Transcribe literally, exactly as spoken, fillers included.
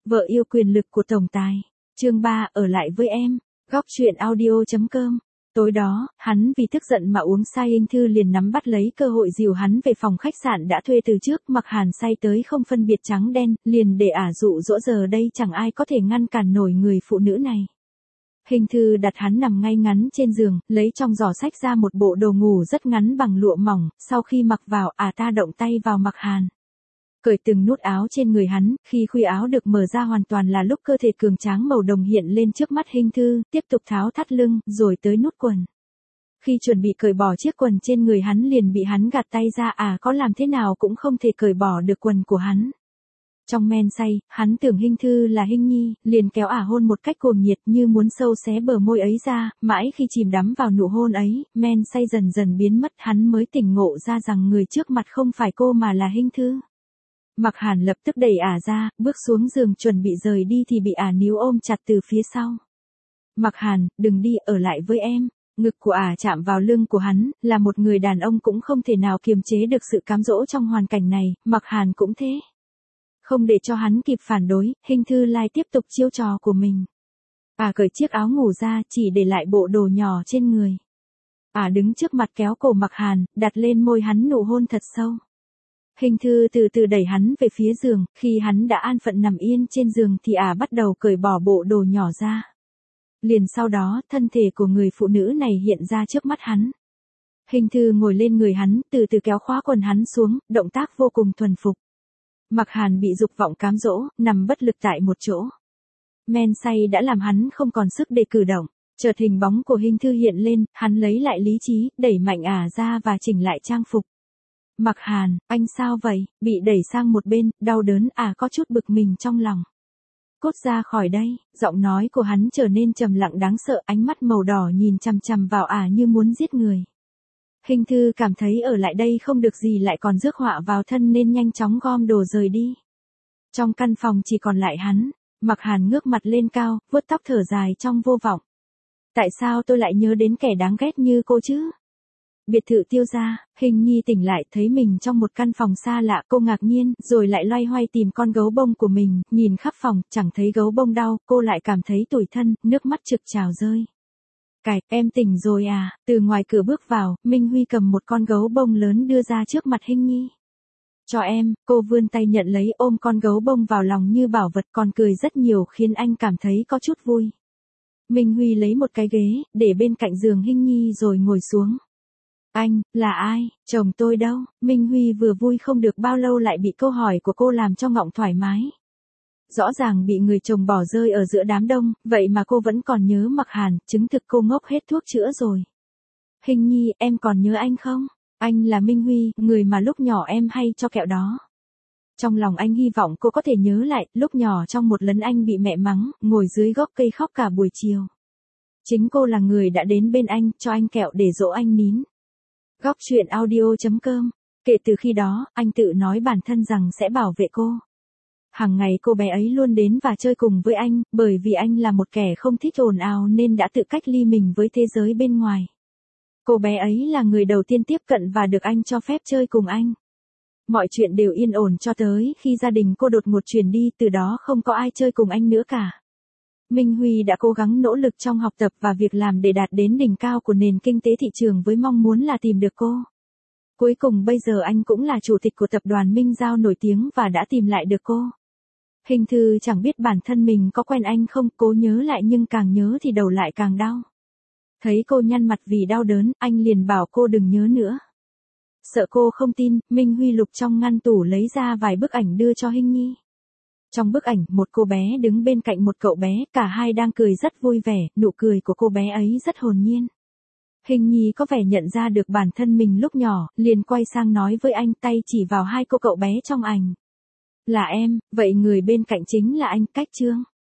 Vợ yêu quyền lực của tổng tài. Chương ba, ở lại với em. Góc truyện audio chấm com. Tối đó, hắn vì tức giận mà uống say, Hình Thư liền nắm bắt lấy cơ hội dìu hắn về phòng khách sạn đã thuê từ trước. Mặc Hàn say tới không phân biệt trắng đen, liền để ả dụ dỗ, giờ đây chẳng ai có thể ngăn cản nổi người phụ nữ này. Hình Thư đặt hắn nằm ngay ngắn trên giường, lấy trong giỏ xách ra một bộ đồ ngủ rất ngắn bằng lụa mỏng, sau khi mặc vào, ả ta động tay vào Mặc Hàn. Cởi từng nút áo trên người hắn, khi khuy áo được mở ra hoàn toàn là lúc cơ thể cường tráng màu đồng hiện lên trước mắt Hình Thư, tiếp tục tháo thắt lưng, rồi tới nút quần. Khi chuẩn bị cởi bỏ chiếc quần trên người hắn liền bị hắn gạt tay ra, à có làm thế nào cũng không thể cởi bỏ được quần của hắn. Trong men say, hắn tưởng Hình Thư là Hình Nhi, liền kéo ả hôn một cách cuồng nhiệt như muốn sâu xé bờ môi ấy ra, mãi khi chìm đắm vào nụ hôn ấy, men say dần dần biến mất, hắn mới tỉnh ngộ ra rằng người trước mặt không phải cô mà là Hình Thư. Mặc Hàn lập tức đẩy ả ra, bước xuống giường chuẩn bị rời đi thì bị ả níu ôm chặt từ phía sau. Mặc Hàn, đừng đi, ở lại với em. Ngực của ả chạm vào lưng của hắn, là một người đàn ông cũng không thể nào kiềm chế được sự cám dỗ trong hoàn cảnh này, Mặc Hàn cũng thế. Không để cho hắn kịp phản đối, Hình Thư lại tiếp tục chiêu trò của mình. Ả cởi chiếc áo ngủ ra, chỉ để lại bộ đồ nhỏ trên người. Ả đứng trước mặt kéo cổ Mặc Hàn, đặt lên môi hắn nụ hôn thật sâu. Hình Thư từ từ đẩy hắn về phía giường, khi hắn đã an phận nằm yên trên giường thì ả bắt đầu cởi bỏ bộ đồ nhỏ ra. Liền sau đó, thân thể của người phụ nữ này hiện ra trước mắt hắn. Hình Thư ngồi lên người hắn, từ từ kéo khóa quần hắn xuống, động tác vô cùng thuần phục. Mặc Hàn bị dục vọng cám dỗ, nằm bất lực tại một chỗ. Men say đã làm hắn không còn sức để cử động. Chợt hình bóng của Hình Thư hiện lên, hắn lấy lại lý trí, đẩy mạnh ả ra và chỉnh lại trang phục. Mặc Hàn, anh sao vậy? Bị đẩy sang một bên, đau đớn, ả có chút bực mình trong lòng. Cút ra khỏi đây, giọng nói của hắn trở nên trầm lặng đáng sợ, ánh mắt màu đỏ nhìn chằm chằm vào ả như muốn giết người. Hình Thư cảm thấy ở lại đây không được gì lại còn rước họa vào thân nên nhanh chóng gom đồ rời đi. Trong căn phòng chỉ còn lại hắn, Mặc Hàn ngước mặt lên cao, vuốt tóc thở dài trong vô vọng. Tại sao tôi lại nhớ đến kẻ đáng ghét như cô chứ? Biệt thự Tiêu gia, Hình Nhi tỉnh lại thấy mình trong một căn phòng xa lạ, cô ngạc nhiên, rồi lại loay hoay tìm con gấu bông của mình, nhìn khắp phòng, chẳng thấy gấu bông đâu, cô lại cảm thấy tủi thân, nước mắt trực trào rơi. Cải, em tỉnh rồi à? Từ ngoài cửa bước vào, Minh Huy cầm một con gấu bông lớn đưa ra trước mặt Hình Nhi. Cho em, cô vươn tay nhận lấy, ôm con gấu bông vào lòng như bảo vật, còn cười rất nhiều khiến anh cảm thấy có chút vui. Minh Huy lấy một cái ghế, để bên cạnh giường Hình Nhi rồi ngồi xuống. Anh, là ai? Chồng tôi đâu? Minh Huy vừa vui không được bao lâu lại bị câu hỏi của cô làm cho ngọng thoải mái. Rõ ràng bị người chồng bỏ rơi ở giữa đám đông, vậy mà cô vẫn còn nhớ Mặc Hàn, chứng thực cô ngốc hết thuốc chữa rồi. Hình Nhi, em còn nhớ anh không? Anh là Minh Huy, người mà lúc nhỏ em hay cho kẹo đó. Trong lòng anh hy vọng cô có thể nhớ lại, lúc nhỏ trong một lần anh bị mẹ mắng, ngồi dưới gốc cây khóc cả buổi chiều. Chính cô là người đã đến bên anh, cho anh kẹo để dỗ anh nín. Góc truyện audio chấm com. Kể từ khi đó, anh tự nói bản thân rằng sẽ bảo vệ cô. Hàng ngày cô bé ấy luôn đến và chơi cùng với anh, bởi vì anh là một kẻ không thích ồn ào nên đã tự cách ly mình với thế giới bên ngoài. Cô bé ấy là người đầu tiên tiếp cận và được anh cho phép chơi cùng anh. Mọi chuyện đều yên ổn cho tới khi gia đình cô đột ngột chuyển đi, từ đó không có ai chơi cùng anh nữa cả. Minh Huy đã cố gắng nỗ lực trong học tập và việc làm để đạt đến đỉnh cao của nền kinh tế thị trường với mong muốn là tìm được cô. Cuối cùng bây giờ anh cũng là chủ tịch của tập đoàn Minh Giao nổi tiếng và đã tìm lại được cô. Hình Thư chẳng biết bản thân mình có quen anh không, cố nhớ lại nhưng càng nhớ thì đầu lại càng đau. Thấy cô nhăn mặt vì đau đớn, anh liền bảo cô đừng nhớ nữa. Sợ cô không tin, Minh Huy lục trong ngăn tủ lấy ra vài bức ảnh đưa cho Hình Nhi. Trong bức ảnh, một cô bé đứng bên cạnh một cậu bé, cả hai đang cười rất vui vẻ, nụ cười của cô bé ấy rất hồn nhiên. Hình Nhi có vẻ nhận ra được bản thân mình lúc nhỏ, liền quay sang nói với anh, tay chỉ vào hai cô cậu bé trong ảnh. Là em, vậy người bên cạnh chính là anh, Cách Trương.